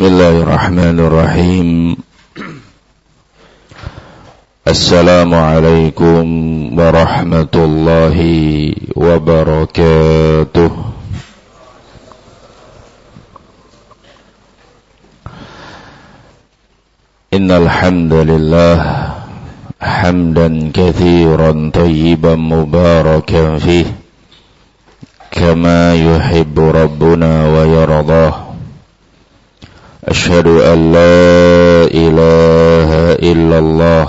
Bismillahirrahmanirrahim. Assalamualaikum warahmatullahi wabarakatuh. Innal hamdalillah hamdan katsiran thayyiban mubarakan fihi kama yuhibbu rabbuna wa yardah. Asyhadu an la ilaha illallah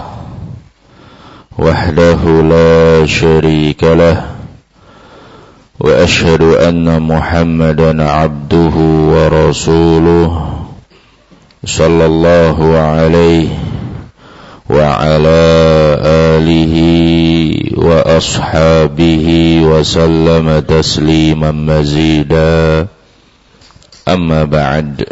wahdahu la syarika lah wa asyhadu anna Muhammadan abduhu wa rasuluh sallallahu alaihi wa ala alihi wa ashabihi wa sallama tasliman mazida. Amma ba'd.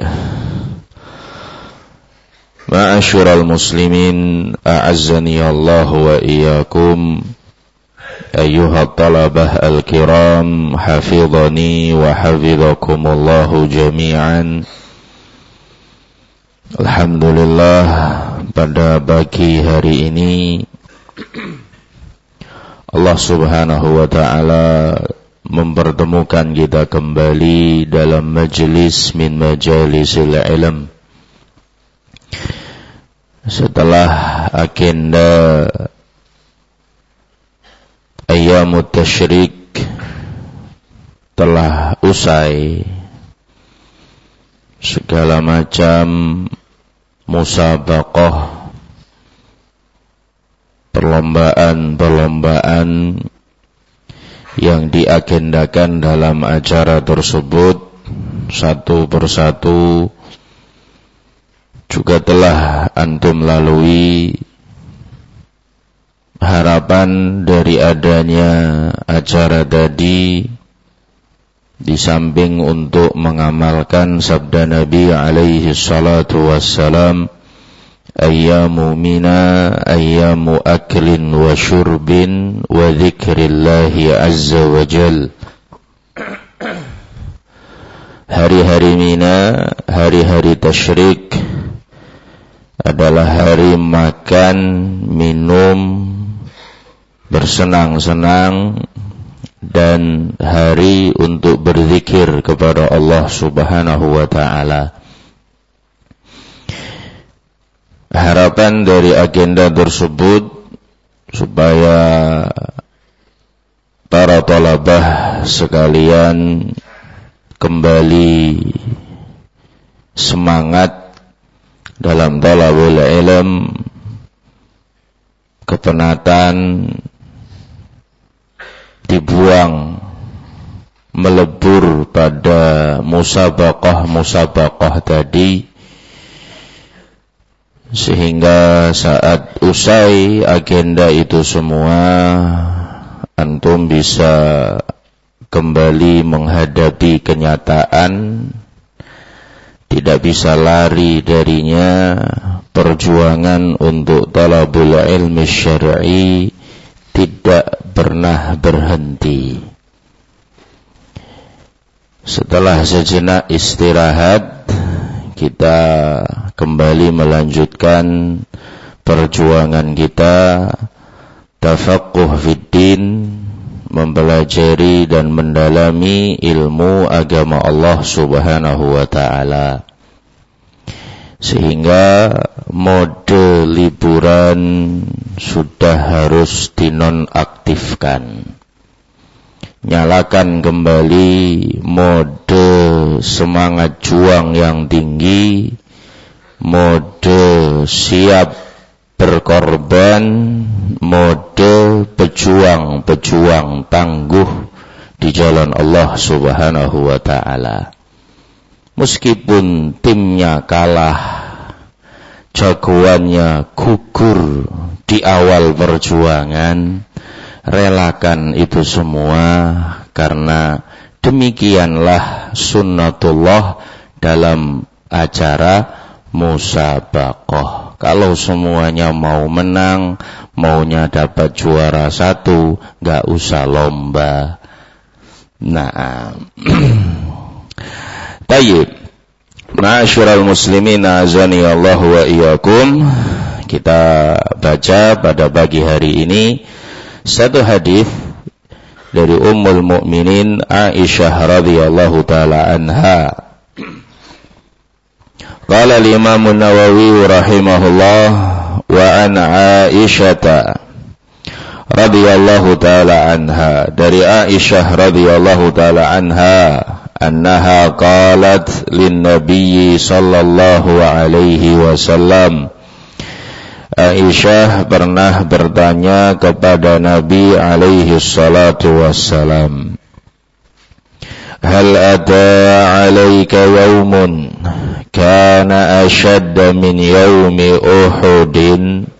Ma'asyiral muslimin, a'azzani Allah wa iyyakum, ayyuhat talabah al-kiram, hafidhani wa hafidhakumullahu jami'an. Alhamdulillah, pada pagi hari ini Allah Subhanahu wa ta'ala mempertemukan kita kembali dalam majlis min majalisil ilm. Setelah agenda Ayyamut Tasyrik telah usai, segala macam musabaqah, perlombaan-perlombaan yang diagendakan dalam acara tersebut satu persatu juga telah antum lalui. Harapan dari adanya acara tadi, di samping untuk mengamalkan sabda Nabi alaihi salatu wassalam, ayyamu mina ayyamu aklin wa syurbin wa dzikrillahi azza wa jal. Hari-hari Mina, hari-hari tasyrik adalah hari makan, minum, bersenang-senang, dan hari untuk berzikir kepada Allah Subhanahu wa ta'ala. Harapan dari agenda tersebut supaya para talabah sekalian kembali semangat dalam talabul ilm, kepenatan dibuang, melebur pada musabaqah tadi, sehingga saat usai agenda itu semua antum bisa kembali menghadapi kenyataan. Tidak bisa lari darinya. Perjuangan untuk talabul ilmi syar'i tidak pernah berhenti. Setelah sejenak istirahat, kita kembali melanjutkan perjuangan kita tafaqquh fiddin, mempelajari dan mendalami ilmu agama Allah Subhanahu wa ta'ala. Sehingga mode liburan sudah harus dinonaktifkan. Nyalakan kembali mode semangat juang yang tinggi, mode siap berkorban, mode pejuang tangguh di jalan Allah Subhanahu wa ta'ala. Meskipun timnya kalah, jagoannya gugur di awal perjuangan, relakan itu semua, karena demikianlah sunnatullah dalam acara musabaqah. Kalau semuanya mau menang, maunya dapat juara satu, gak usah lomba. Nah, tayyib. Ma'asyiral muslimin, azani Allah wa iyyakum. Kita baca pada pagi hari ini satu hadis dari Ummul Mukminin Aisyah radhiyallahu taala anha. Qala al-Imam an-Nawawi rahimahullah wa an Aisyah radhiyallahu taala anha, dari Aisyah radhiyallahu taala anha, annaha qalat lin nabiy sallallahu alaihi wasallam. Aisyah pernah bertanya kepada Nabi alaihi salatu wassalam, hal ada alaika yaumun kana ashadda min yaumi Uhudin.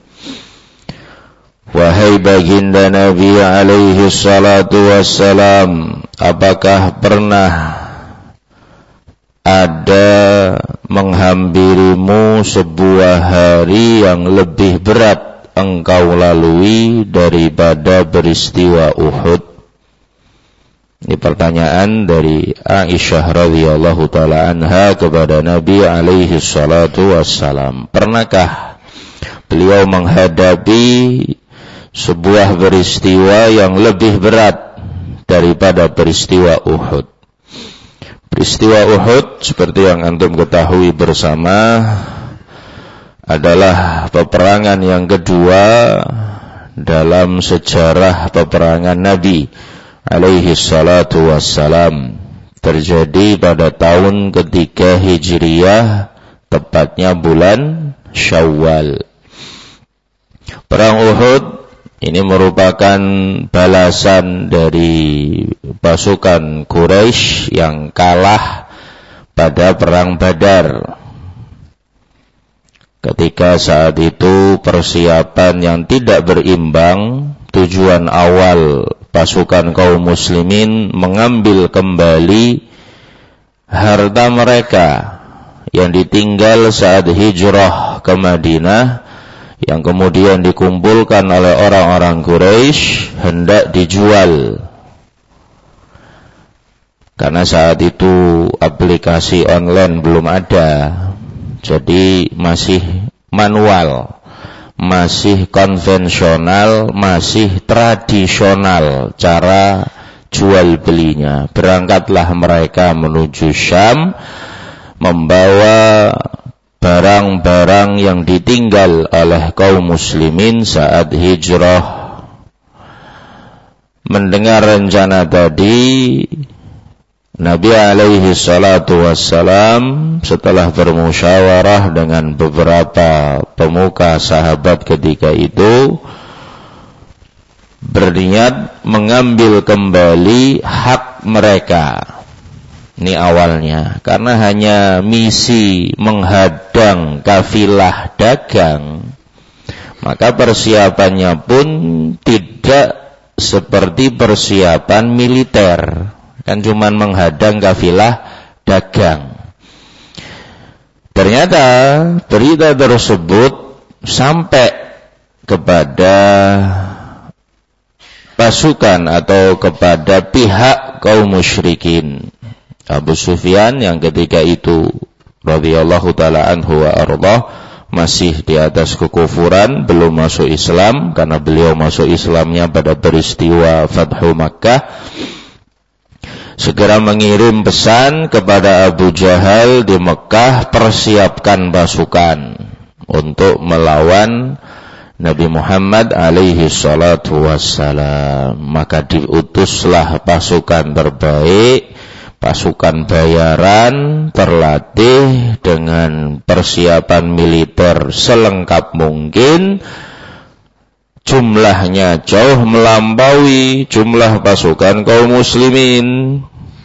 Wahai baginda Nabi alaihi salatu wassalam, apakah pernah ada menghampirimu sebuah hari yang lebih berat engkau lalui daripada peristiwa Uhud? Ini pertanyaan dari Aisyah radhiyallahu taala anha kepada Nabi alaihi salatu wassalam. Pernahkah beliau menghadapi sebuah peristiwa yang lebih berat daripada peristiwa Uhud? Peristiwa Uhud, seperti yang antum ketahui bersama, adalah peperangan yang kedua dalam sejarah peperangan Nabi alaihi salatu wassalam. Terjadi pada tahun ketiga Hijriyah, tepatnya bulan Syawal. Perang Uhud ini merupakan balasan dari pasukan Quraisy yang kalah pada perang Badar. Ketika saat itu persiapan yang tidak berimbang, tujuan awal pasukan kaum muslimin mengambil kembali harta mereka yang ditinggal saat hijrah ke Madinah, yang kemudian dikumpulkan oleh orang-orang Quraisy hendak dijual. Karena saat itu aplikasi online belum ada, jadi masih manual, masih konvensional, masih tradisional cara jual belinya. Berangkatlah mereka menuju Syam membawa barang-barang yang ditinggal oleh kaum muslimin saat hijrah. Mendengar rencana tadi, Nabi alaihi salatu wassalam setelah bermusyawarah dengan beberapa pemuka sahabat ketika itu, berniat mengambil kembali hak mereka. Ini awalnya, karena hanya misi menghadang kafilah dagang, maka persiapannya pun tidak seperti persiapan militer, kan cuman menghadang kafilah dagang. Ternyata berita tersebut sampai kepada pasukan atau kepada pihak kaum musyrikin. Abu Sufyan yang ketika itu radhiyallahu taala anhu wa ardhah masih di atas kekufuran, belum masuk Islam, karena beliau masuk Islamnya pada peristiwa Fathu Makkah, segera mengirim pesan kepada Abu Jahal di Mekah, persiapkan pasukan untuk melawan Nabi Muhammad alaihi salatu wassalam. Maka diutuslah pasukan terbaik, pasukan bayaran, terlatih dengan persiapan militer selengkap mungkin. Jumlahnya jauh melampaui jumlah pasukan kaum muslimin.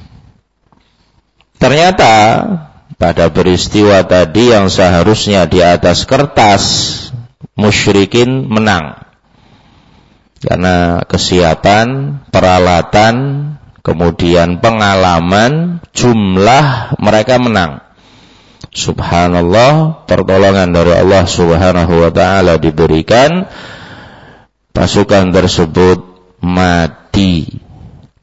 Ternyata pada peristiwa tadi yang seharusnya di atas kertas, musyrikin menang. Karena kesiapan, peralatan, kemudian pengalaman, jumlah mereka menang. Subhanallah, pertolongan dari Allah Subhanahu wa ta'ala diberikan. Pasukan tersebut mati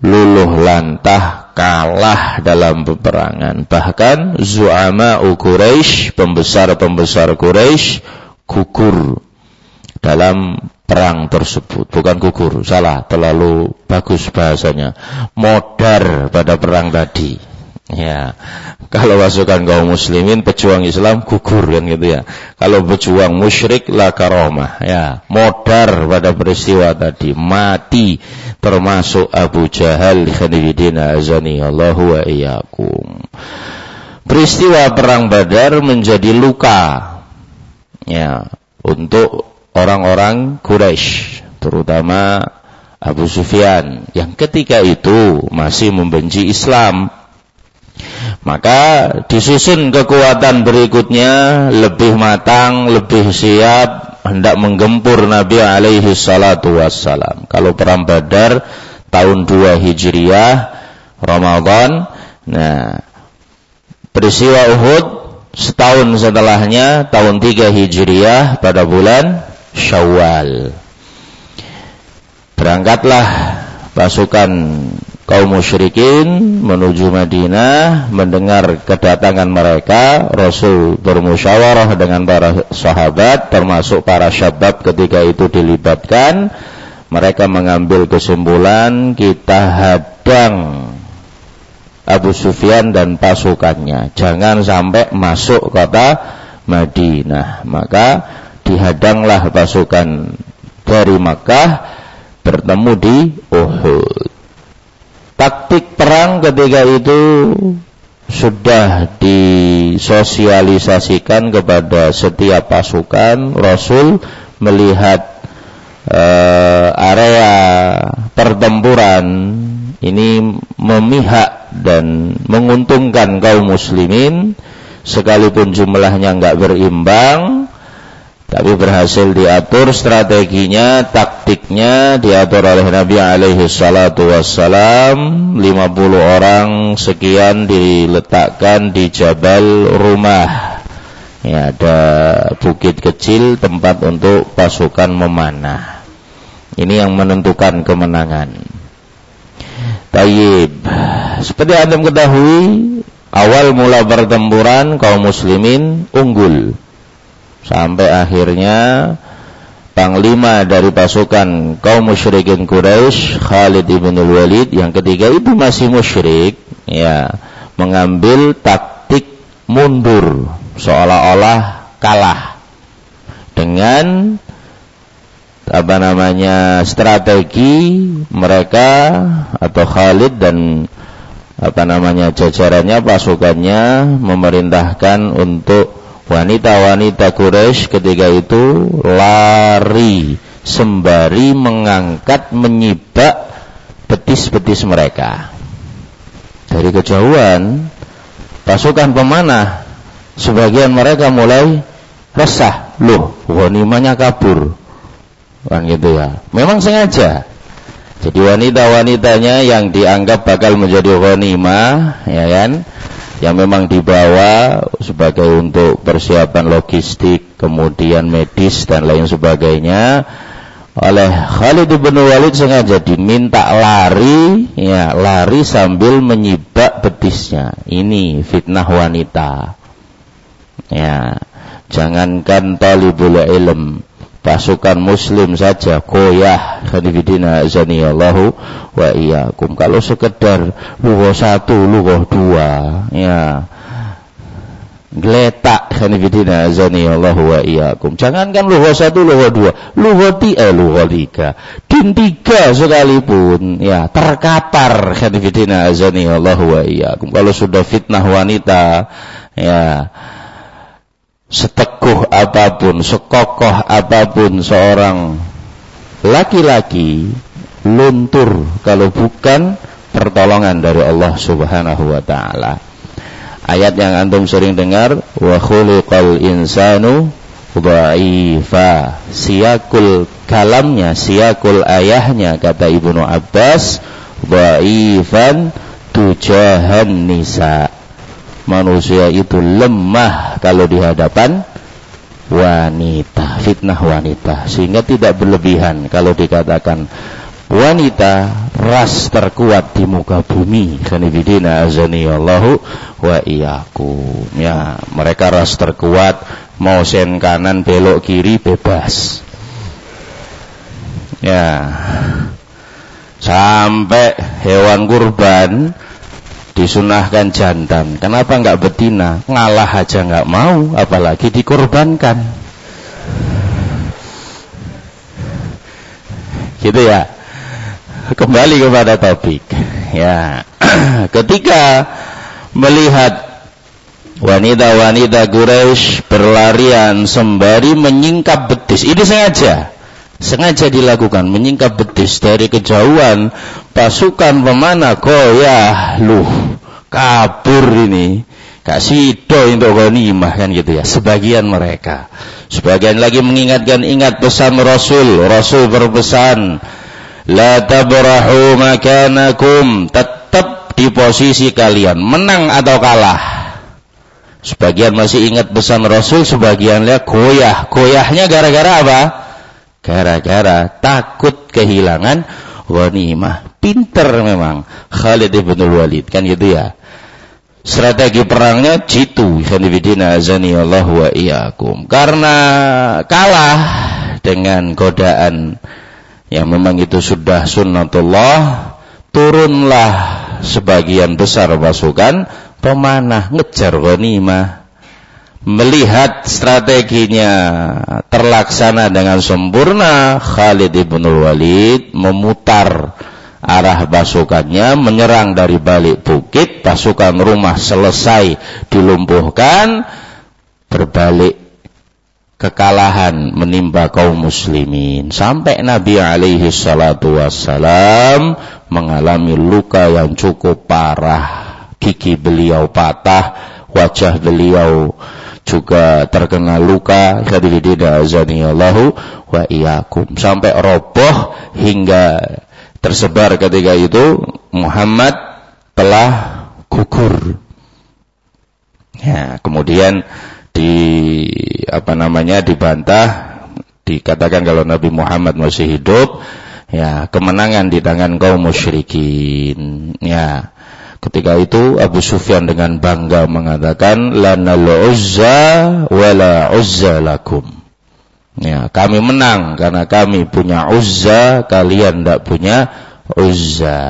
luluh lantah, kalah dalam peperangan. Bahkan zu'ama'u Quraisy, pembesar-pembesar Quraisy gugur dalam perang tersebut. Bukan gugur, salah, terlalu bagus bahasanya. Modar pada perang tadi. Ya, kalau pasukan kaum muslimin, pejuang Islam gugur kan gitu ya. Kalau pejuang musyrik la karamah, ya, modar pada peristiwa tadi, mati, termasuk Abu Jahal khanifidina azani Allahu wa iyyakum. Peristiwa perang Badar menjadi luka, ya, untuk orang-orang Quraisy, terutama Abu Sufyan yang ketika itu masih membenci Islam. Maka disusun kekuatan berikutnya lebih matang, lebih siap, hendak menggempur Nabi alaihi salatu wassalam. Kalau perang Badar tahun 2 Hijriah Ramadan, nah peristiwa Uhud setahun setelahnya tahun 3 Hijriah pada bulan Syawal. Berangkatlah pasukan kaum musyrikin menuju Madinah. Mendengar kedatangan mereka, Rasul bermusyawarah dengan para sahabat, termasuk para syabab ketika itu dilibatkan. Mereka mengambil kesimpulan, kita hadang Abu Sufyan dan pasukannya, jangan sampai masuk kota Madinah. Maka dihadanglah pasukan dari Makkah bertemu di Uhud. Taktik perang ketika itu sudah disosialisasikan kepada setiap pasukan. Rasul melihat area pertempuran ini memihak dan menguntungkan kaum muslimin, sekalipun jumlahnya enggak berimbang, tapi berhasil diatur strateginya, taktiknya diatur oleh Nabi alaihi salatu wassalam. 50 orang sekian diletakkan di Jabal Rumah. Ya, ada bukit kecil tempat untuk pasukan memanah. Ini yang menentukan kemenangan. Tayyib. Seperti Anda ketahui, awal mula pertempuran kaum muslimin unggul. Sampai akhirnya panglima dari pasukan kaum musyrikin Quraisy, Khalid ibn al-Walid, yang ketiga itu masih musyrik, ya, mengambil taktik mundur, seolah-olah kalah dengan strategi mereka atau Khalid dan jajarannya, pasukannya memerintahkan untuk wanita-wanita Quraisy ketika itu lari sembari mengangkat, menyibak betis-betis mereka. Dari kejauhan pasukan pemanah, sebagian mereka mulai resah, loh, ghanimahnya kabur, kan gitu ya. Memang sengaja. Jadi wanita-wanitanya yang dianggap bakal menjadi ghanimah, ya kan, yang memang dibawa sebagai untuk persiapan logistik, kemudian medis dan lain sebagainya, oleh Khalid bin Walid sengaja diminta lari, ya, lari sambil menyibak betisnya. Ini fitnah wanita. Ya, jangankan talibul ilm, pasukan muslim saja goyah, khanifidina azanillahu wa iyyakum. Kalau sekedar lughah 1, lughah 2, ya, geletak, khanifidina azanillahu wa iyyakum. Jangankan lughah 1, lughah 2, lughah 3, din 3 sekalipun, ya, terkapar, khanifidina azanillahu wa iyyakum. Kalau sudah fitnah wanita, ya, seteguh apapun, sekokoh apapun seorang laki-laki, luntur kalau bukan pertolongan dari Allah Subhanahu wa taala. Ayat yang antum sering dengar, wa khuliqal insanu dha'ifa. Siakul kalamnya, siakul ayahnya, kata Ibnu Abbas, dha'ifan tujahan nisa. Manusia itu lemah kalau di hadapan wanita, fitnah wanita, sehingga tidak berlebihan kalau dikatakan wanita ras terkuat di muka bumi. Khanibidina azani Allahu wa iyyakum. Ya, mereka ras terkuat, mau sen kanan belok kiri bebas. Ya. Sampai hewan kurban disunahkan jantan. Kenapa enggak betina? Ngalah aja enggak mau, apalagi dikorbankan. Gitu ya. Kembali kepada topik. Ya. Ketika melihat wanita-wanita Quraisy berlarian sembari menyingkap betis, ini sengaja dilakukan, menyingkap betis dari kejauhan. Pasukan pemanah goyah, kabur ini, gak sido untuk ghanimah kan gitu ya. Sebagian mereka, sebagian lagi ingat pesan Rasul berpesan, la tabrahu makanakum, tetap di posisi kalian, menang atau kalah. Sebagian masih ingat pesan Rasul, sebagiannya goyahnya gara-gara apa? Gara-gara takut kehilangan ghanimah. Pinter memang Khalid ibn Walid kan gitu ya. Strategi perangnya jitu. Khanibidina azani Allah wa iyyakum. Karena kalah dengan godaan yang memang itu sudah sunnatullah, turunlah sebagian besar pasukan pemanah ngejar ghanimah. Melihat strateginya terlaksana dengan sempurna, Khalid ibn Walid memutar arah pasukannya, menyerang dari balik bukit. Pasukan rumah selesai dilumpuhkan, berbalik kekalahan menimpa kaum muslimin. Sampai Nabi alaihi salatu wassalam mengalami luka yang cukup parah. Gigi beliau patah, wajah beliau juga terkena luka. Khadijah azanillahu wa iyyakum, sampai roboh hingga tersebar ketika itu Muhammad telah gugur. Ya, kemudian dibantah, dikatakan kalau Nabi Muhammad masih hidup, ya kemenangan di tangan kaum musyrikin. Ya. Ketika itu Abu Sufyan dengan bangga mengatakan, lanal uzza wala uzza lakum. Ya, kami menang karena kami punya uzza, kalian tidak punya uzza.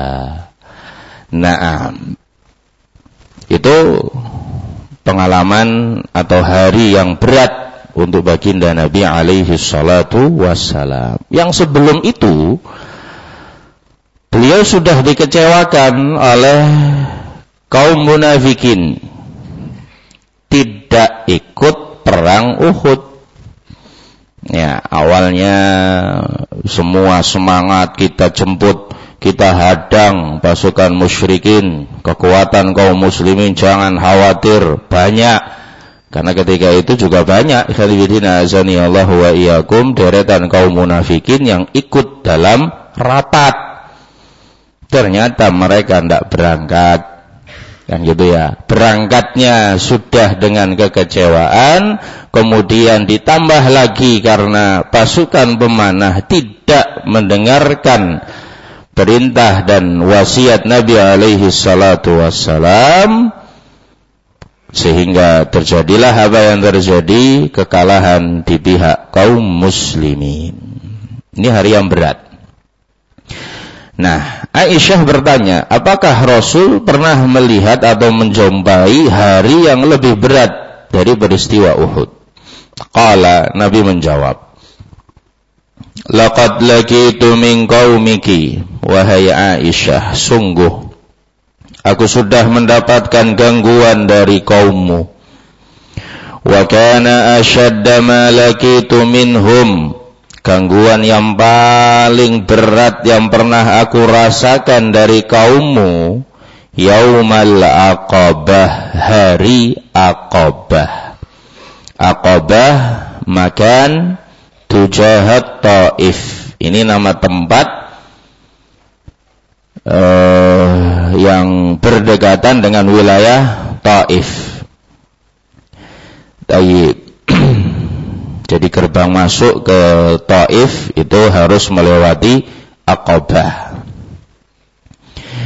Naam. Itu pengalaman atau hari yang berat untuk baginda Nabi alaihi salatu wassalam. Yang sebelum itu beliau sudah dikecewakan oleh kaum munafikin, tidak ikut perang Uhud. Ya, awalnya semua semangat, kita jemput, kita hadang pasukan musyrikin, kekuatan kaum muslimin jangan khawatir, banyak. Karena ketika itu juga banyak, khalifatina azani Allah wa iyyakum, deretan kaum munafikin yang ikut dalam rapat. Ternyata mereka tidak berangkat, kan gitu ya. Berangkatnya sudah dengan kekecewaan, kemudian ditambah lagi karena pasukan pemanah tidak mendengarkan perintah dan wasiat Nabi alaihi salatu wassalam, sehingga terjadilah apa yang terjadi, kekalahan di pihak kaum muslimin. Ini hari yang berat. Nah, Aisyah bertanya, apakah Rasul pernah melihat atau menjumpai hari yang lebih berat dari peristiwa Uhud? Qala, Nabi menjawab, laqad laqitu min qaumiki, wahai Aisyah, sungguh aku sudah mendapatkan gangguan dari kaummu. Wa kana ashadda ma laqitu minhum, gangguan yang paling berat yang pernah aku rasakan dari kaummu, yaumal aqabah, hari Aqabah. Aqabah makan tujahat Taif. Ini nama tempat yang berdekatan dengan wilayah Taif. Taib. Jadi gerbang masuk ke Taif itu harus melewati Aqabah.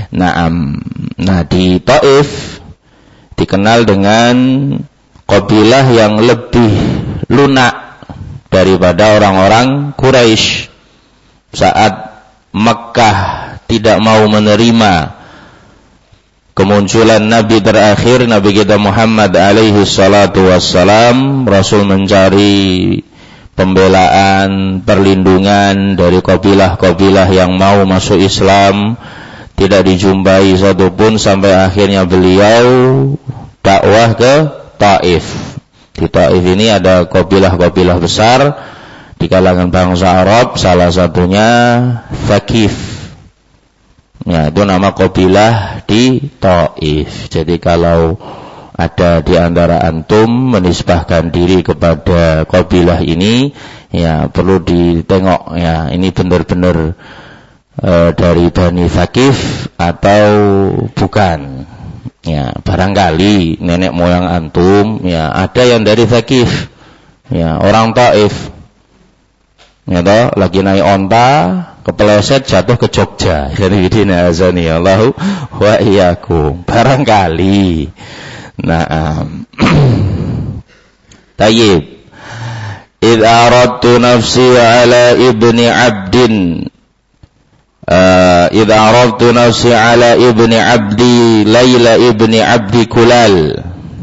Nah di Taif dikenal dengan kabilah yang lebih lunak daripada orang-orang Quraisy saat Mekkah tidak mau menerima kemunculan Nabi terakhir, Nabi kita Muhammad alaihi salatu wassalam. Rasul mencari pembelaan, perlindungan dari kabilah-kabilah yang mau masuk Islam. Tidak dijumpai satupun sampai akhirnya beliau dakwah ke Taif. Di Taif ini ada kabilah-kabilah besar di kalangan bangsa Arab, salah satunya Thaqif. Ya, itu nama kabilah di Taif. Jadi kalau ada di antara antum menisbahkan diri kepada kabilah ini, ya perlu ditengok ya, ini benar-benar dari Bani Thaqif atau bukan. Ya, barangkali nenek moyang antum ya ada yang dari Thaqif. Ya, orang Taif. Ya toh, lagi naik onta, kepeleset jatuh ke Jogja. Jadi bidina azani Allahu wa iyyakum. Barangkali. Tayyib. Idh aradtu nafsi ala ibni abdin idh aradtu nafsi ala ibni abdi Laila ibni abdi Kulal.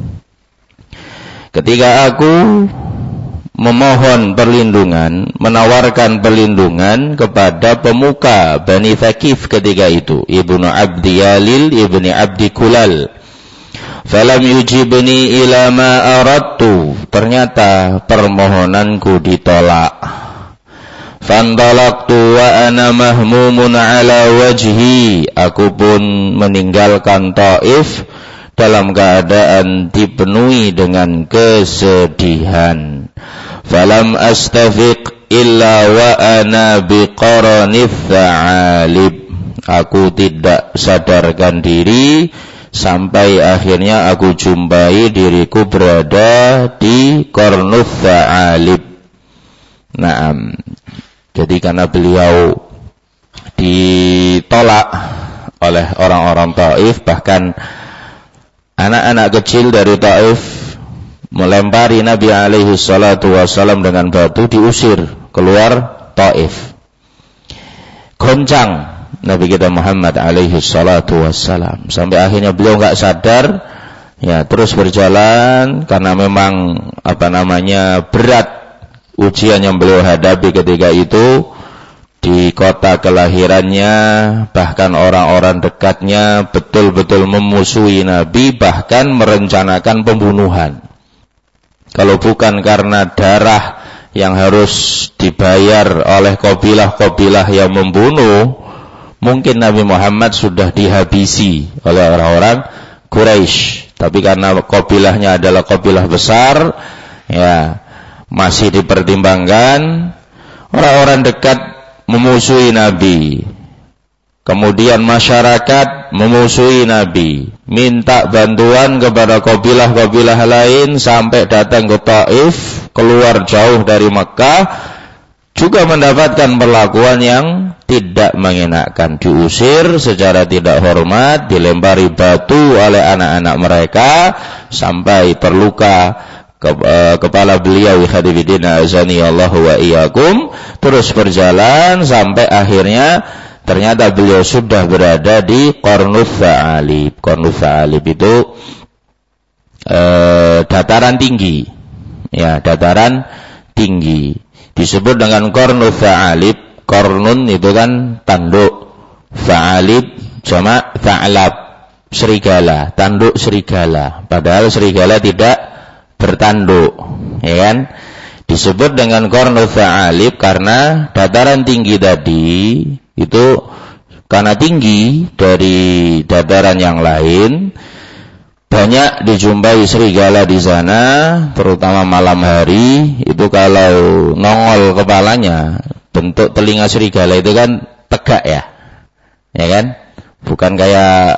Ketika aku memohon perlindungan, menawarkan perlindungan kepada pemuka Bani Thaqif ketika itu, Ibnu Abdi Yalil, Ibni Abdi Kulal. Falam yujibni ila ma aradtu. Ternyata permohonanku ditolak. Fantalaqtu wa ana mahmumun ala wajhi. Aku pun meninggalkan Taif dalam keadaan dipenuhi dengan kesedihan. Falam astafiq illa wa ana biqaranith tha'alib. Aku tidak sadarkan diri sampai akhirnya aku jumpai diriku berada di Qarnuth Tha'alib. Jadi karena beliau ditolak oleh orang-orang Taif, bahkan anak-anak kecil dari Taif melempari Nabi alaihi salatu wassalam dengan batu, diusir keluar Taif. Goncang Nabi kita Muhammad alaihi salatu wassalam sampai akhirnya beliau enggak sadar, ya terus berjalan karena memang berat ujian yang beliau hadapi ketika itu di kota kelahirannya. Bahkan orang-orang dekatnya betul-betul memusuhi Nabi, bahkan merencanakan pembunuhan. Kalau bukan karena darah yang harus dibayar oleh kabilah-kabilah yang membunuh, mungkin Nabi Muhammad sudah dihabisi oleh orang-orang Quraisy. Tapi karena kabilahnya adalah kabilah besar, ya masih dipertimbangkan. Orang-orang dekat memusuhi Nabi, kemudian masyarakat memusuhi Nabi, minta bantuan kepada kabilah-kabilah lain sampai datang ke Taif, keluar jauh dari Mekkah, juga mendapatkan perlakuan yang tidak mengenakan, diusir secara tidak hormat, dilempari batu oleh anak-anak mereka sampai terluka kepala beliau. Khadibidina azani Allahu wa iyyakum. Terus berjalan sampai akhirnya ternyata beliau sudah berada di Qarnuth Tha'alib. Qarnuth Tha'alib itu dataran tinggi, ya dataran tinggi, disebut dengan Qarnuth Tha'alib. Qarnun itu kan tanduk, Tha'alib jamak Tha'lab, serigala, tanduk serigala, padahal serigala tidak bertanduk, ya kan? Disebut dengan Qarnuth Tha'alib karena dataran tinggi tadi itu, karena tinggi dari dataran yang lain, banyak dijumpai serigala di sana, terutama malam hari. Itu kalau nongol kepalanya, bentuk telinga serigala itu kan tegak ya kan? Bukan kayak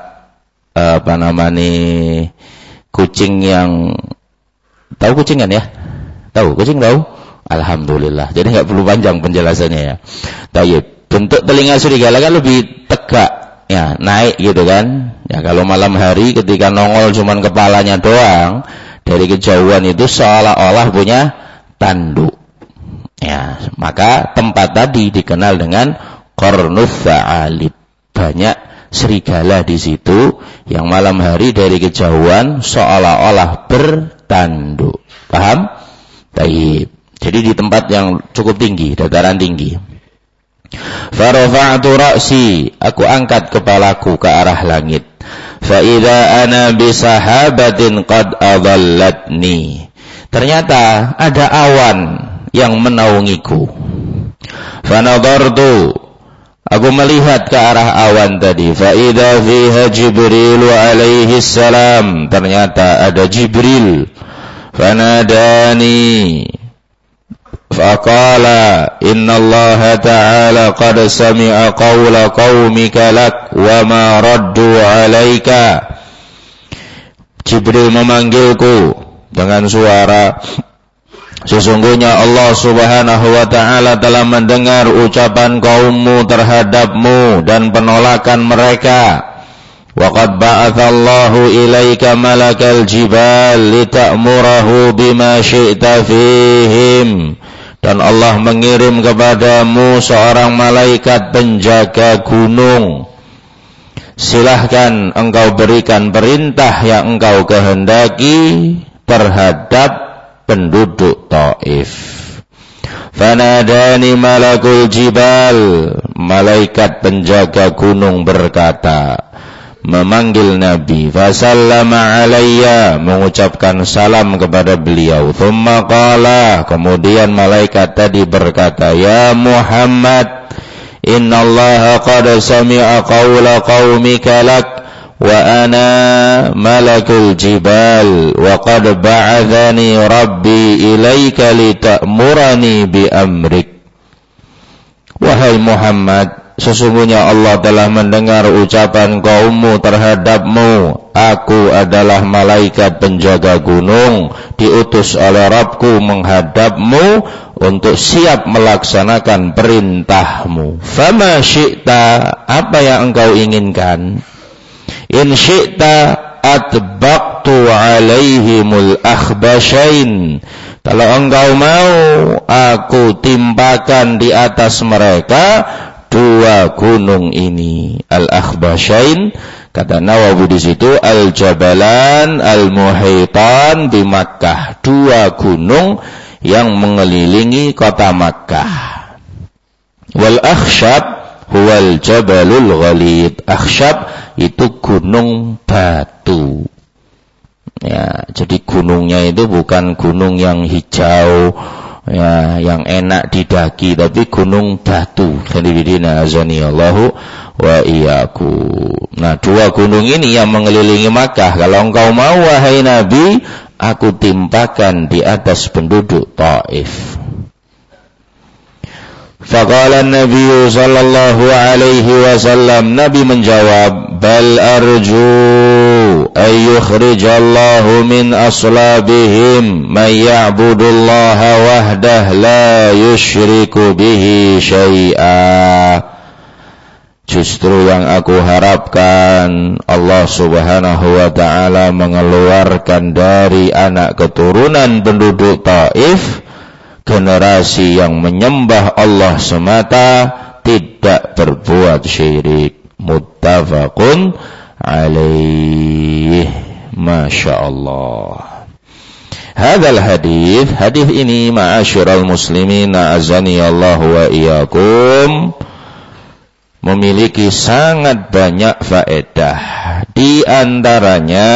kucing yang, tahu kucing kan ya? Tahu kucing, tahu? Alhamdulillah. Jadi enggak perlu panjang penjelasannya ya. Tayyib. Bentuk telinga serigala kan lebih tegak, ya naik gitu kan. Ya kalau malam hari ketika nongol cuman kepalanya doang, dari kejauhan itu seolah-olah punya tanduk. Ya, maka tempat tadi dikenal dengan Qarnus Tsa'alib. Banyak serigala di situ yang malam hari dari kejauhan seolah-olah bertanduk. Paham? Baik. Jadi di tempat yang cukup tinggi, dataran tinggi. Farafa'tu ra'si, aku angkat kepalaku ke arah langit. Fa idza ana bi sahabatin qad adallatni. Ternyata ada awan yang menaungiku. Fa nadartu, aku melihat ke arah awan tadi. Fa idza fiha Jibril alaihi salam. Ternyata ada Jibril. Fanadani. Faqala innallaha ta'ala qad sami'a qawla qaumika lak wa ma raddu 'alaika. Jibril memanggilku dengan suara, sesungguhnya Allah Subhanahu wa ta'ala telah mendengar ucapan kaummu terhadapmu dan penolakan mereka. Wa qad ba'athallahu ilaika malakal jibal lita'murahu bima syi'ta fihim. Dan Allah mengirim kepadamu seorang malaikat penjaga gunung. Silahkan engkau berikan perintah yang engkau kehendaki terhadap penduduk Taif. Fanadani malakul jibal. Malaikat penjaga gunung berkata, memanggil Nabi, fasallama alayya, mengucapkan salam kepada beliau. Thumma qala, kemudian malaikat tadi berkata, ya Muhammad, innallaha qad sami'a qawla qaumika lak wa ana malakul jibal wa qad ba'athani rabbi ilaika lita'murani bi amrik. Wahai Muhammad, sesungguhnya Allah telah mendengar ucapan kaummu terhadapmu. Aku adalah malaikat penjaga gunung, diutus oleh Rabbku menghadapmu untuk siap melaksanakan perintahmu. Fama syi'ta, apa yang engkau inginkan? In syi'ta atbaqtu alaihimul akhbasyain. Kalau engkau mau, aku timpakan di atas mereka dua gunung ini. Al-Akhbasyain, kata Nawawi di situ, Al-Jabalan Al-Muhaitan di Makkah. Dua gunung yang mengelilingi kota Makkah. Wal-Akhshab huwal Jabalul Ghalid. Akhshab itu gunung batu. Ya, jadi gunungnya itu bukan gunung yang hijau, ya, yang enak didaki, tapi gunung batu. Khairuddin azani Allahu wa iyyakum. Nah, dua gunung ini yang mengelilingi Makkah. Kalau engkau mau wahai Nabi, aku timpakan di atas penduduk Taif. Faqala an-nabiy sallallahu alaihi wasallam, Nabi menjawab, bal arju ay yukhrijallahu min aslabihim man ya'budullaha wahdah la yusyriku bihi syai'a. Justru yang aku harapkan, Allah Subhanahu wa ta'ala mengeluarkan dari anak keturunan penduduk Taif generasi yang menyembah Allah semata, tidak berbuat syirik. Muttafaqun alaih. Masya Allah. Hadal hadis, hadis ini ma'asyiral muslimin a'azani Allah wa iyyakum, memiliki sangat banyak faedah. Di antaranya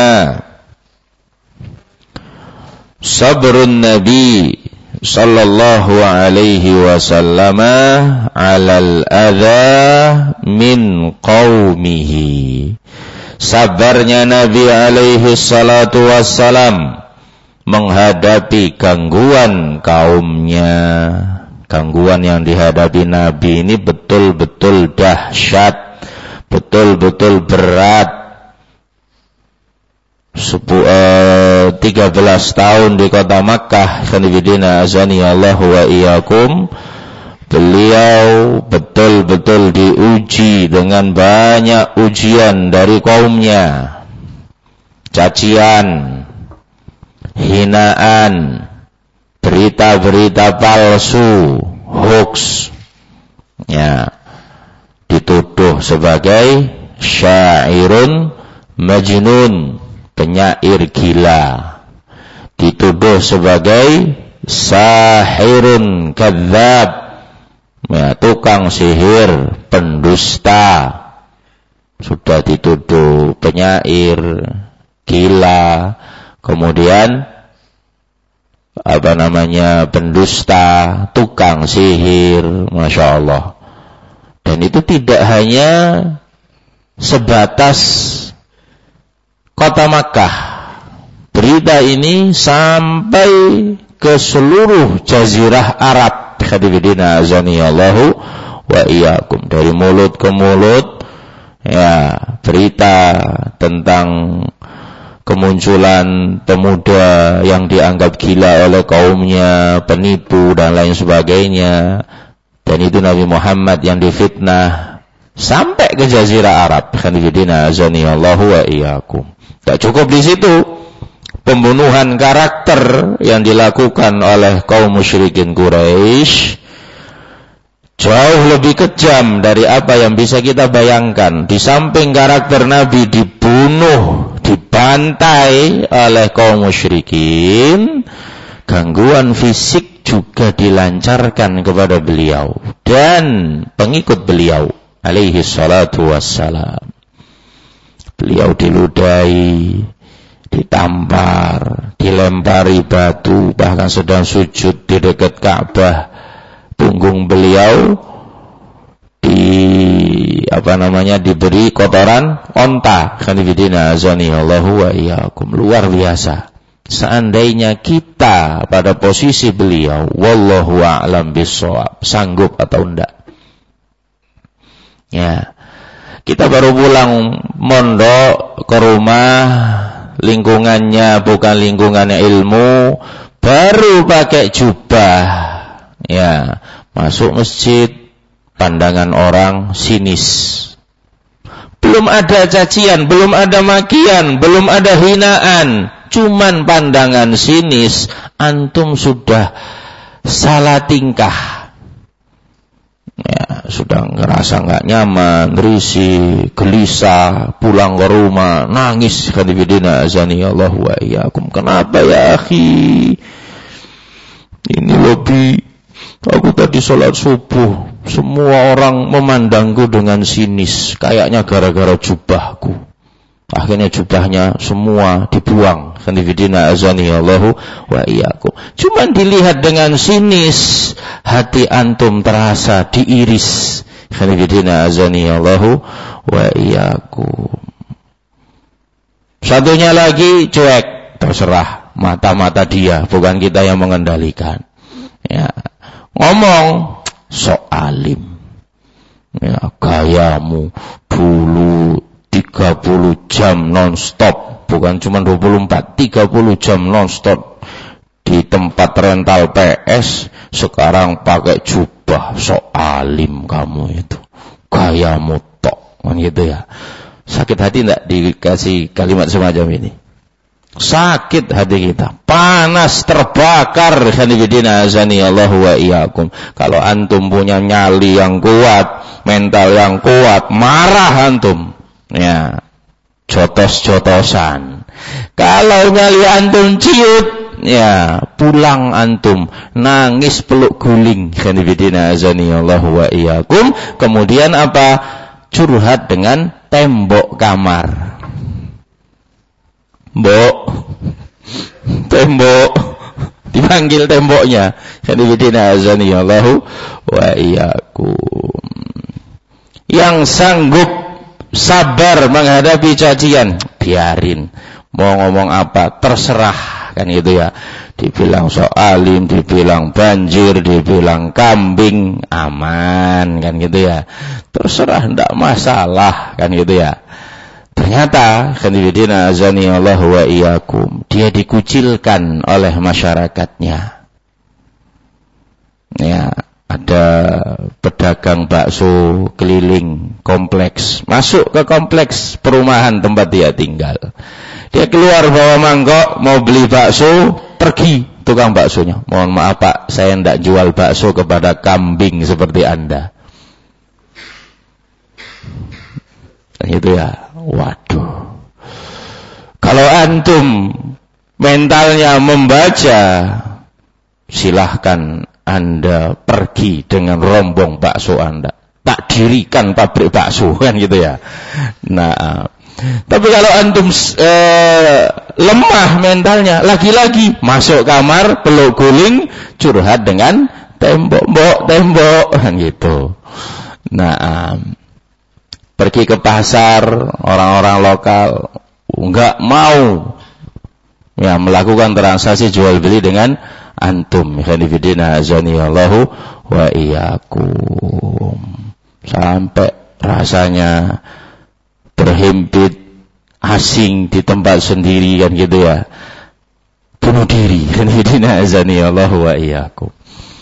sabrun Nabi sallallahu alaihi wasallam alal adha min qaumihi. Sabarnya Nabi alaihi salatu wassalam menghadapi gangguan kaumnya. Gangguan yang dihadapi Nabi ini betul-betul dahsyat, betul-betul berat. 13 tahun di kota Makkah, khairuddin azani Allah wa iyyakum, Beliau betul-betul diuji dengan banyak ujian dari kaumnya. Cacian, hinaan, berita-berita palsu, hoax. Ya, dituduh sebagai syairun majnun, penyair gila. Dituduh sebagai sahirun kadzab, ya, tukang sihir, pendusta. Sudah dituduh penyair gila, kemudian pendusta, tukang sihir, Masya Allah. Dan itu tidak hanya sebatas kota Makkah. Berita ini sampai ke seluruh jazirah Arab. Khadibidina azaniyallahu wa iyyakum. Dari mulut ke mulut, ya, berita tentang kemunculan pemuda yang dianggap gila oleh kaumnya, penipu dan lain sebagainya. Dan itu Nabi Muhammad yang difitnah sampai ke jazirah Arab. Khadibidina azaniyallahu wa iyyakum. Tak cukup di situ. Pembunuhan karakter yang dilakukan oleh kaum musyrikin Quraisy jauh lebih kejam dari apa yang bisa kita bayangkan. Di samping karakter Nabi dibunuh, dibantai oleh kaum musyrikin, gangguan fisik juga dilancarkan kepada beliau dan pengikut beliau alaihi salatu wassalam. Beliau diludahi, ditampar, dilempari batu, bahkan sedang sujud di dekat Ka'bah, punggung beliau diberi kotoran onta. Khanifidina azanillahu wa iyyakum. Luar biasa. Seandainya kita pada posisi beliau, wallahu a'lam bissawab, sanggup atau enggak. Ya. Kita baru pulang mondok ke rumah, lingkungannya bukan lingkungannya ilmu, baru pakai jubah, ya, masuk masjid, pandangan orang sinis. Belum ada cacian, belum ada makian, belum ada hinaan, cuman pandangan sinis, antum sudah salah tingkah. Ya, sudah ngerasa nggak nyaman, risih, gelisah, pulang ke rumah, nangis. Khadibidina azaniyallahu wa iyyakum. Kenapa ya akhi? Ini lebih, aku tadi sholat subuh, semua orang memandangku dengan sinis, kayaknya gara-gara jubahku. Akhirnya jubahnya semua dibuang. Khadibidina azaniyallahu wa iyyakum. Cuman dilihat dengan sinis, hati antum terasa diiris. Khadibidina azaniyallahu wa iyyakum. Satunya lagi cuek, terserah, mata-mata dia, bukan kita yang mengendalikan. Ya, ngomong sok alim. Ya, gayamu dulu 30 jam non-stop, bukan cuma 24, 30 jam non-stop di tempat rental PS, sekarang pakai jubah, sok alim kamu itu, gayamu tok, kan gitu ya. Sakit hati enggak dikasih kalimat semacam ini? Sakit hati kita, panas, terbakar. Khanifidina azaniyallahu wa iyyakum. Kalau antum punya nyali yang kuat, mental yang kuat, marah antum, ya, jotos-jotosan. Kalau nyali antum ciut, ya, pulang antum, nangis peluk guling. Khanifidina azaniyallahu wa iyyakum. Kemudian apa? Curhat dengan tembok kamar. Mbok, tembok, dipanggil temboknya. Khanifidina azaniyallahu wa iyyakum. Yang sanggup sabar menghadapi cacian, biarin, mau ngomong apa terserah, kan gitu ya. Dibilang sok alim, dibilang banjir, dibilang kambing, aman, kan gitu ya. Terserah, ndak masalah, kan gitu ya. Ternyata khanifidina azaniyallahu wa iyyakum, dia dikucilkan oleh masyarakatnya. Ya, ada pedagang bakso keliling kompleks, masuk ke kompleks perumahan tempat dia tinggal. Dia keluar bawa mangkok mau beli bakso, pergi tukang baksonya, mohon maaf Pak, saya tidak jual bakso kepada kambing seperti Anda. Itu ya, waduh. Kalau antum mentalnya membaca, silahkan Anda pergi dengan rombong bakso Anda, tak dirikan pabrik bakso, kan gitu ya. Nah, tapi kalau antum lemah mentalnya, lagi-lagi masuk kamar, peluk guling, curhat dengan tembok, kan gitu. Nah, pergi ke pasar, orang-orang lokal enggak mau ya melakukan transaksi jual beli dengan antum. Khanifidina azanillahu wa iyyakum. Sampai rasanya berhimpit, asing di tempat sendiri, kan gitu ya. Bunuh diri. Khanifidina azanillahu wa iyyakum.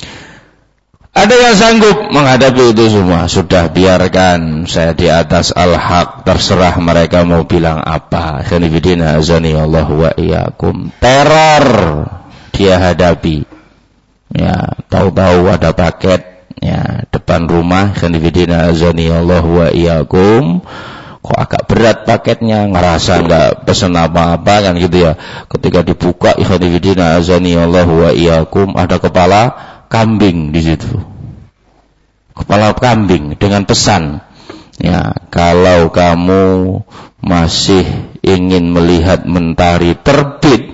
Ada yang sanggup menghadapi itu semua. Sudah, biarkan saya di atas al-haq, terserah mereka mau bilang apa. Khanifidina azanillahu wa iyyakum. Teror dia hadapi. Ya, tahu-tahu ada paket ya depan rumah. Khanifidina azanillahu wa iyyakum. Kok agak berat paketnya, ngerasa enggak pesan apa-apa, kan gitu ya. Ketika dibuka, khanifidina azanillahu wa iyyakum, ada kepala kambing di situ. Kepala kambing dengan pesan, ya, kalau kamu masih ingin melihat mentari terbit,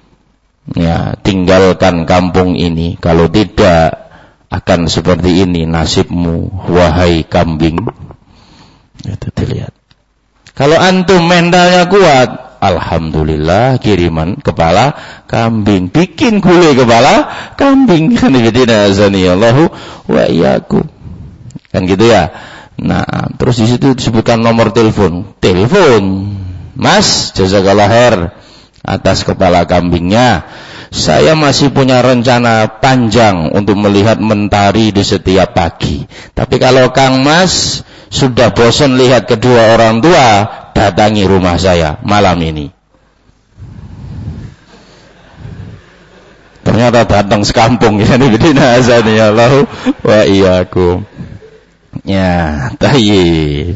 ya, tinggalkan kampung ini. Kalau tidak, akan seperti ini nasibmu, wahai kambing. Itu dilihat. Kalau antum mentalnya kuat, alhamdulillah, kiriman kepala kambing, bikin gulai kepala kambing. Khanifidina azanillahu wa iyyakum, kan gitu ya. Nah, terus di situ disebutkan nomor telepon. Mas, jazakallah khair atas kepala kambingnya. Saya masih punya rencana panjang untuk melihat mentari di setiap pagi. Tapi kalau Kang Mas sudah bosan lihat kedua orang tua, datangi rumah saya malam ini. Ternyata datang sekampung. Khanifidina azanillahu wa iyyakum. Ya, tayyib.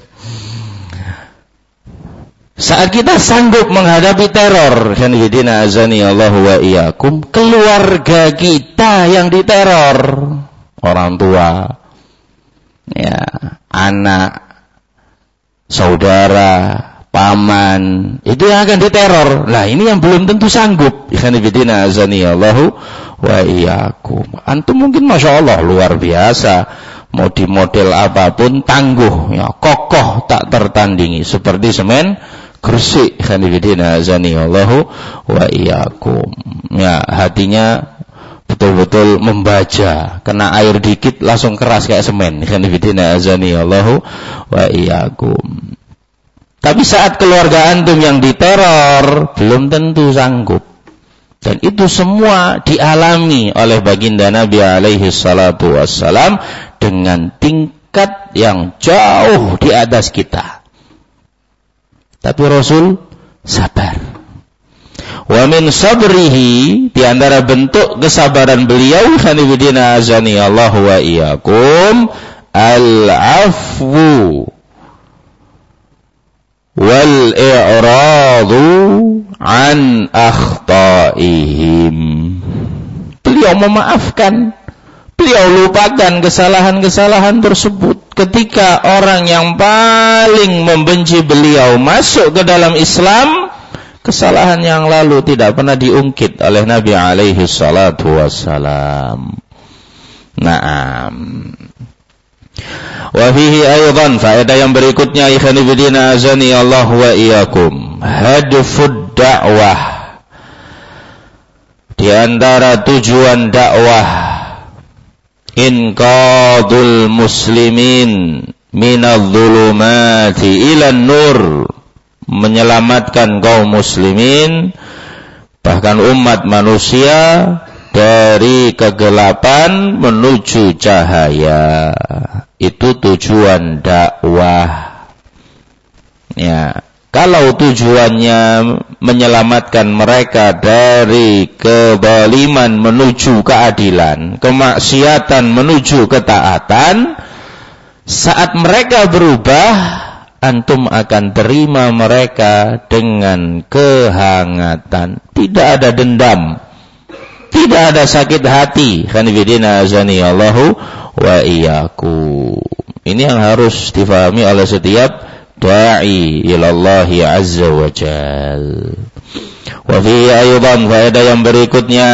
Saat kita sanggup menghadapi teror, khanifidina azanillahu wa iyyakum, keluarga kita yang diteror, orang tua, ya, anak, saudara, paman, itu yang akan diteror. Nah, ini yang belum tentu sanggup. Khanifidina azanillahu wa iyyakum. Antum mungkin masya Allah luar biasa, mau di model apapun tangguh, ya, kokoh tak tertandingi, seperti semen Gresik. Khanifidina azanillahu wa iyyakum. Ya, hatinya betul-betul membaja, kena air dikit langsung keras kayak semen. Khanifidina azanillahu wa iyyakum. Tapi saat keluarga antum yang diteror, belum tentu sanggup. Dan itu semua dialami oleh baginda Nabi alaihi salatu wassalam dengan tingkat yang jauh di atas kita. Tapi Rasul sabar. Wa min sabrihi, di antara bentuk kesabaran beliau, khanifidina azanillahu wa iyyakum, al-afwu wal-i'radu an akhta'ihim. Beliau memaafkan, beliau lupakan kesalahan-kesalahan tersebut. Ketika orang yang paling membenci beliau masuk ke dalam Islam, kesalahan yang lalu tidak pernah diungkit oleh Nabi alaihi salatu wassalam. Naam. Wa fihi aydan, faedah yang berikutnya, ikhwanifidina azani Allah wa iyyakum, hadfud da'wah. Di antara tujuan dakwah, inqadul muslimin minadh-dhulumati ilan nur, menyelamatkan kaum muslimin, bahkan umat manusia, dari kegelapan menuju cahaya. Itu tujuan dakwah. Ya, kalau tujuannya menyelamatkan mereka dari kezaliman menuju keadilan, kemaksiatan menuju ketaatan, saat mereka berubah, antum akan terima mereka dengan kehangatan. Tidak ada dendam, tidak ada sakit hati. Khanifidina azani Allahu wa iyyakum. Ini yang harus difahami oleh setiap da'i ilallahi azza wa jal. Wa fihi aydan, faedah yang berikutnya,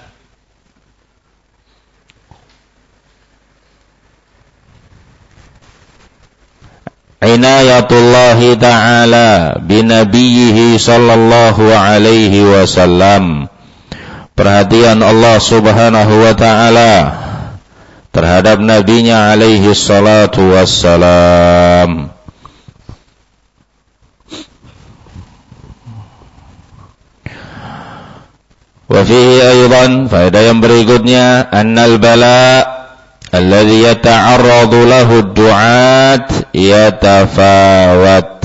inayatullahi ta'ala binabiyyihi sallallahu alaihi wasallam, perhatian Allah subhanahu wa ta'ala terhadap nabinya alaihi salatu wassalam. Wa fihi aydan, faedah yang berikutnya, annal bala alladhi yata'arradu lahu ad-du'at yatafawat.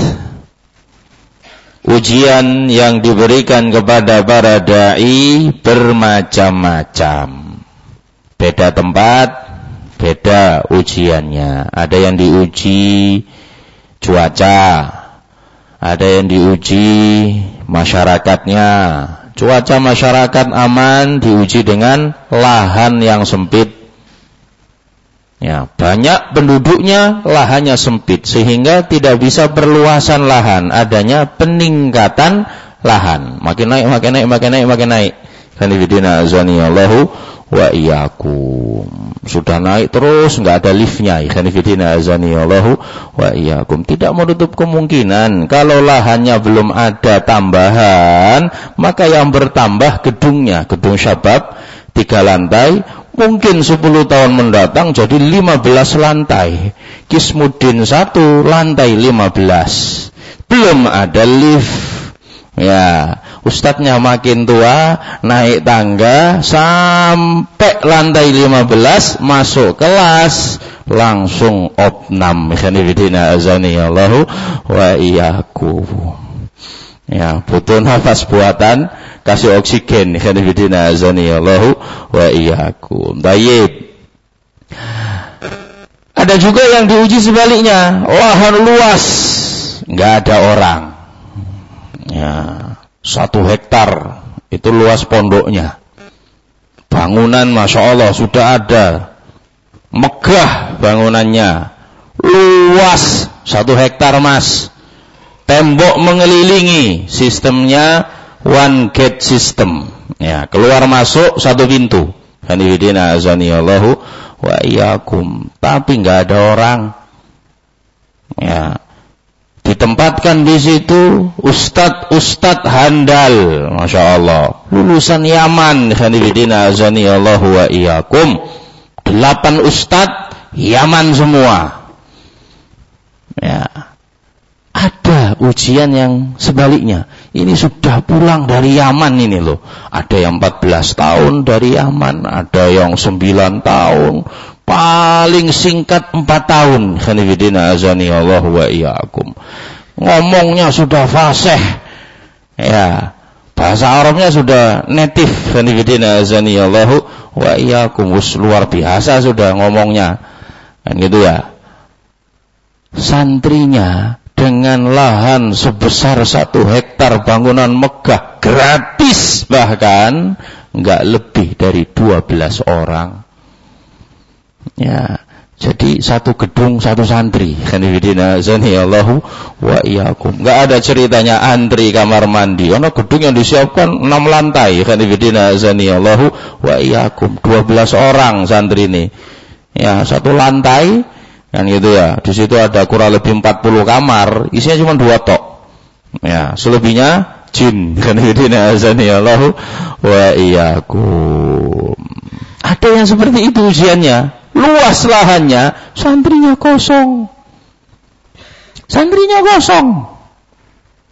Ujian yang diberikan kepada para da'i bermacam-macam. Beda tempat, beda ujiannya. Ada yang diuji cuaca, ada yang diuji masyarakatnya. Cuaca masyarakat aman, diuji dengan lahan yang sempit. Ya, banyak penduduknya, lahannya sempit sehingga tidak bisa perluasan lahan, adanya peningkatan lahan. Makin naik, makin naik, makin naik, makin naik. Khanifidina azani Allahu wa iyyakum. Sudah naik terus, enggak ada liftnya. Khanifidina azani Allahu wa iyyakum. Tidak menutup kemungkinan kalau lahannya belum ada tambahan, maka yang bertambah gedungnya, gedung syabab 3 lantai, mungkin 10 tahun mendatang jadi 15 lantai. Kismuddin 1 lantai 15. Belum ada lift. Ya, ustadznya makin tua, naik tangga sampai lantai 15, masuk kelas, langsung opnam. Khanifidina azani Allahu wa iyyakum. Ya, butuh nafas buatan, kasih oksigen. Khanifidina azani Allahu wa iyyakum. Baik. Ada juga yang diuji sebaliknya, lahan luas, enggak ada orang. Ya, 1 hektar itu luas pondoknya. Bangunan Masya Allah sudah ada, megah bangunannya, luas 1 hektar mas. Tembok mengelilingi, sistemnya one gate system. Ya, keluar masuk 1 pintu. Hanifidina azani Allahu wa iyyakum. Tapi enggak ada orang. Ya, ditempatkan di situ ustad handal, Masya Allah, lulusan Yaman. Khanifidina azani Allahu wa iyyakum. 8 ustad Yaman semua. Ya, ada ujian yang sebaliknya. Ini sudah pulang dari Yaman ini loh. Ada yang 14 tahun dari Yaman, ada yang 9 tahun. Paling singkat 4 tahun. Khanifidina azani Allahu wa iyyakum. Ngomongnya sudah fasih. Ya, bahasa Arabnya sudah native. Khanifidina azani Allahu wa iyyakum. Luar biasa sudah ngomongnya. Kan gitu ya. Santrinya dengan lahan sebesar 1 hektar bangunan megah gratis, bahkan enggak lebih dari 12 orang. Ya, jadi 1 gedung 1 santri. Khanifidina azani Allahu wa iyyakum. Enggak ada ceritanya antri kamar mandi. Karena gedung yang disiapkan 6 lantai. Khanifidina azani Allahu wa iyyakum. 12 orang santri ini. Ya, 1 lantai kan gitu ya. Di situ ada kurang lebih 40 kamar, isinya cuma 2 tok. Ya, selebihnya jin. Khanifidina azani Allahu wa iyyakum. Ada yang seperti itu ujiannya. Luas lahannya, santrinya kosong. Santrinya kosong.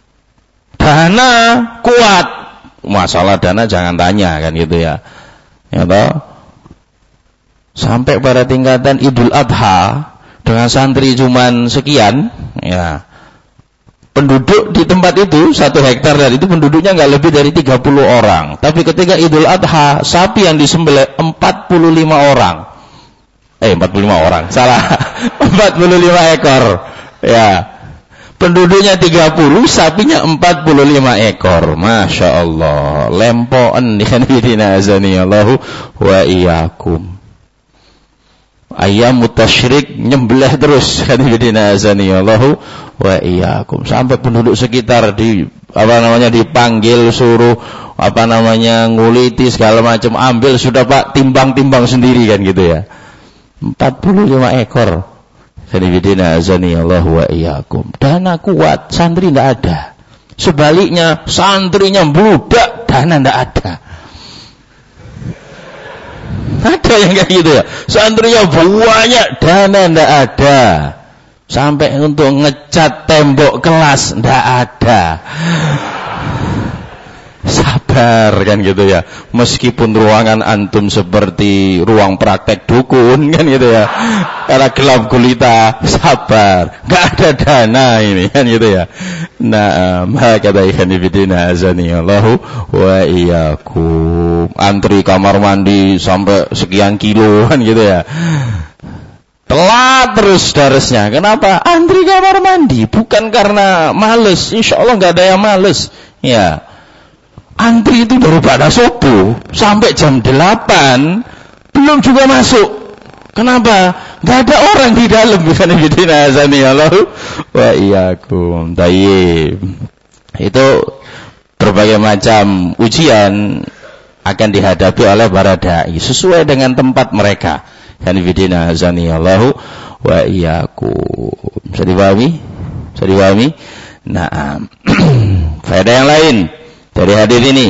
Dana kuat. Masalah dana jangan tanya kan gitu ya. Ya toh? Sampai pada tingkatan Idul Adha dengan santri cuman sekian, ya. Penduduk di tempat itu 1 hektar dan itu penduduknya enggak lebih dari 30 orang. Tapi ketika Idul Adha, sapi yang disembelih 45 orang. 45 orang. Salah. 45 ekor. Ya. Penduduknya 30, sapinya 45 ekor. Masya Allah. Lempoen ikan bidina azanillahu wa iyyakum. Ayam mutasyrik nyembelih terus kan bidina azanillahu wa iyyakum. Sampai penduduk sekitar dipanggil, suruh nguliti segala macam, ambil sudah Pak, timbang-timbang sendiri kan gitu ya. 45 ekor. Sanibidina azani Allah wa iyyakum. Dana kuat, santri tidak ada. Sebaliknya, santrinya bludak, dana tidak ada. Ada yang kayak gitu ya. Santrinya banyak, dana tidak ada. Sampai untuk ngecat tembok kelas tidak ada. Sabar kan gitu ya. Meskipun ruangan antum seperti ruang praktek dukun kan gitu ya. Karena gelap gulita, sabar. Enggak ada dana ini kan gitu ya. Nah, maka kata ikhwan fillah azani Allahu wa iyyakum. Antri kamar mandi sampai sekian kilo kan gitu ya. Telat terus darasnya. Kenapa? Antri kamar mandi bukan karena males. Insyaallah enggak ada yang males. Ya. Antri itu daripada subuh sampai jam 8 belum juga masuk. Kenapa? Enggak ada orang di dalam. Bukan bidina azani Allah wa iyyakum. Tayyib. Itu berbagai macam ujian akan dihadapi oleh para dai sesuai dengan tempat mereka. Kan bidina azani Allah wa iyyakum. Bisa dipahami? Nah, faedah yang lain dari hadis ini,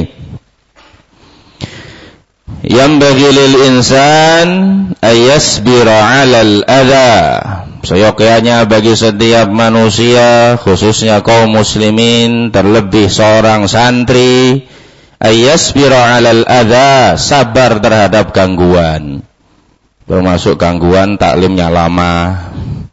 yang bagi lil insan ayasbira 'alal adza. Seyogyanya bagi setiap manusia, khususnya kaum muslimin, terlebih seorang santri, ayasbira 'alal adza, sabar terhadap gangguan. Termasuk gangguan taklimnya lama.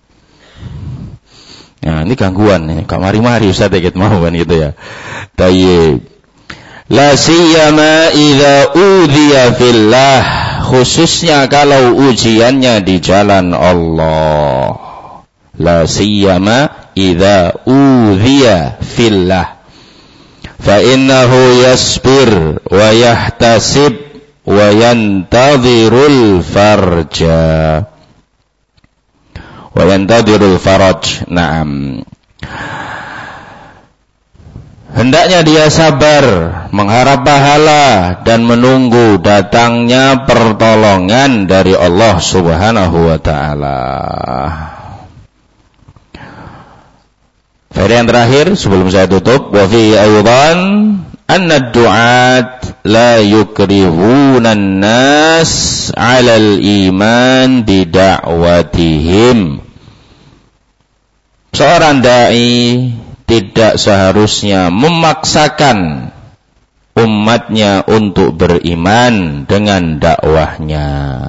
Nah, ini gangguan nih. Kak mari-mari Ustaz dikit mau kan gitu ya. Tayyib. La siyama idza udhiya fillah, khususnya kalau ujiannya di jalan Allah. La siyama idza udhiya fillah. Fa innahu yasbir wa yahtasib wa yantadhirul farja. Wa yantadhirul faraj. Naam. Hendaknya dia sabar, mengharap pahala dan menunggu datangnya pertolongan dari Allah Subhanahu wa taala. Faedah yang terakhir sebelum saya tutup, wa fi aidan anna ad-du'at la yukrihuna an-nas 'ala al-iman bi da'watihim. Seorang dai tidak seharusnya memaksakan umatnya untuk beriman dengan dakwahnya.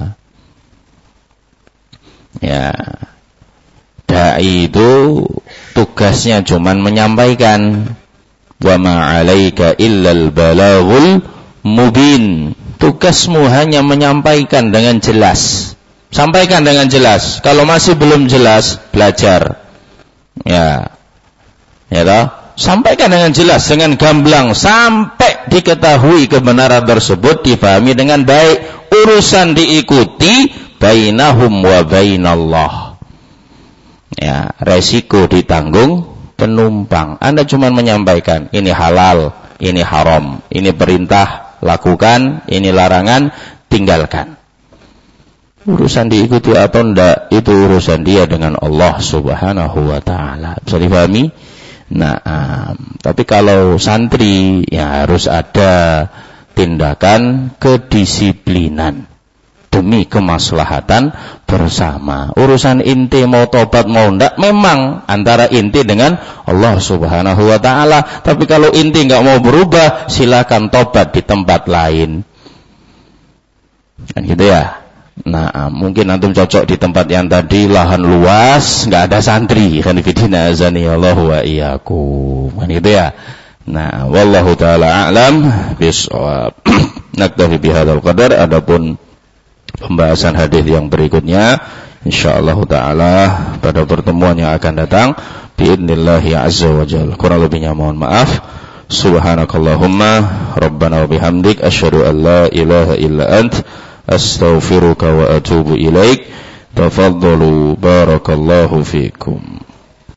Ya, dai itu tugasnya cuman menyampaikan, wa ma 'alaika illal balaghul mubin. Tugasmu hanya menyampaikan dengan jelas. Sampaikan dengan jelas. Kalau masih belum jelas, belajar. Ya toh? Sampaikan dengan jelas, dengan gamblang, sampai diketahui kebenaran tersebut, difahami dengan baik. Urusan diikuti bainahum wa bainallah. Ya, resiko ditanggung penumpang. Anda cuma menyampaikan, ini halal, ini haram, ini perintah, lakukan, ini larangan, tinggalkan. Urusan diikuti atau tidak, itu urusan dia dengan Allah Subhanahu wa ta'ala. Bisa dipahami? Nah, tapi kalau santri, ya harus ada tindakan kedisiplinan demi kemaslahatan bersama. Urusan inti mau tobat mau ndak, memang antara inti dengan Allah Subhanahu wa ta'ala. Tapi kalau inti enggak mau berubah, silakan tobat di tempat lain. Kan gitu ya. Nah, mungkin antum cocok di tempat yang tadi lahan luas, enggak ada santri. Kan fidina azanillahu wa iyyakum. Kan gitu ya. Nah, wallahu taala a'lam bishawab. Naktafi bihadzal qadar. Adapun pembahasan hadis yang berikutnya insyaallah taala pada pertemuan yang akan datang biidznillah azza wa jalla. Kurang lebihnya mohon maaf. Subhanakallahumma rabbana wa bihamdik asyhadu an la ilaha illa ant astaghfiruka wa atubu ilaik. Tafaddalu barakallahu fikum.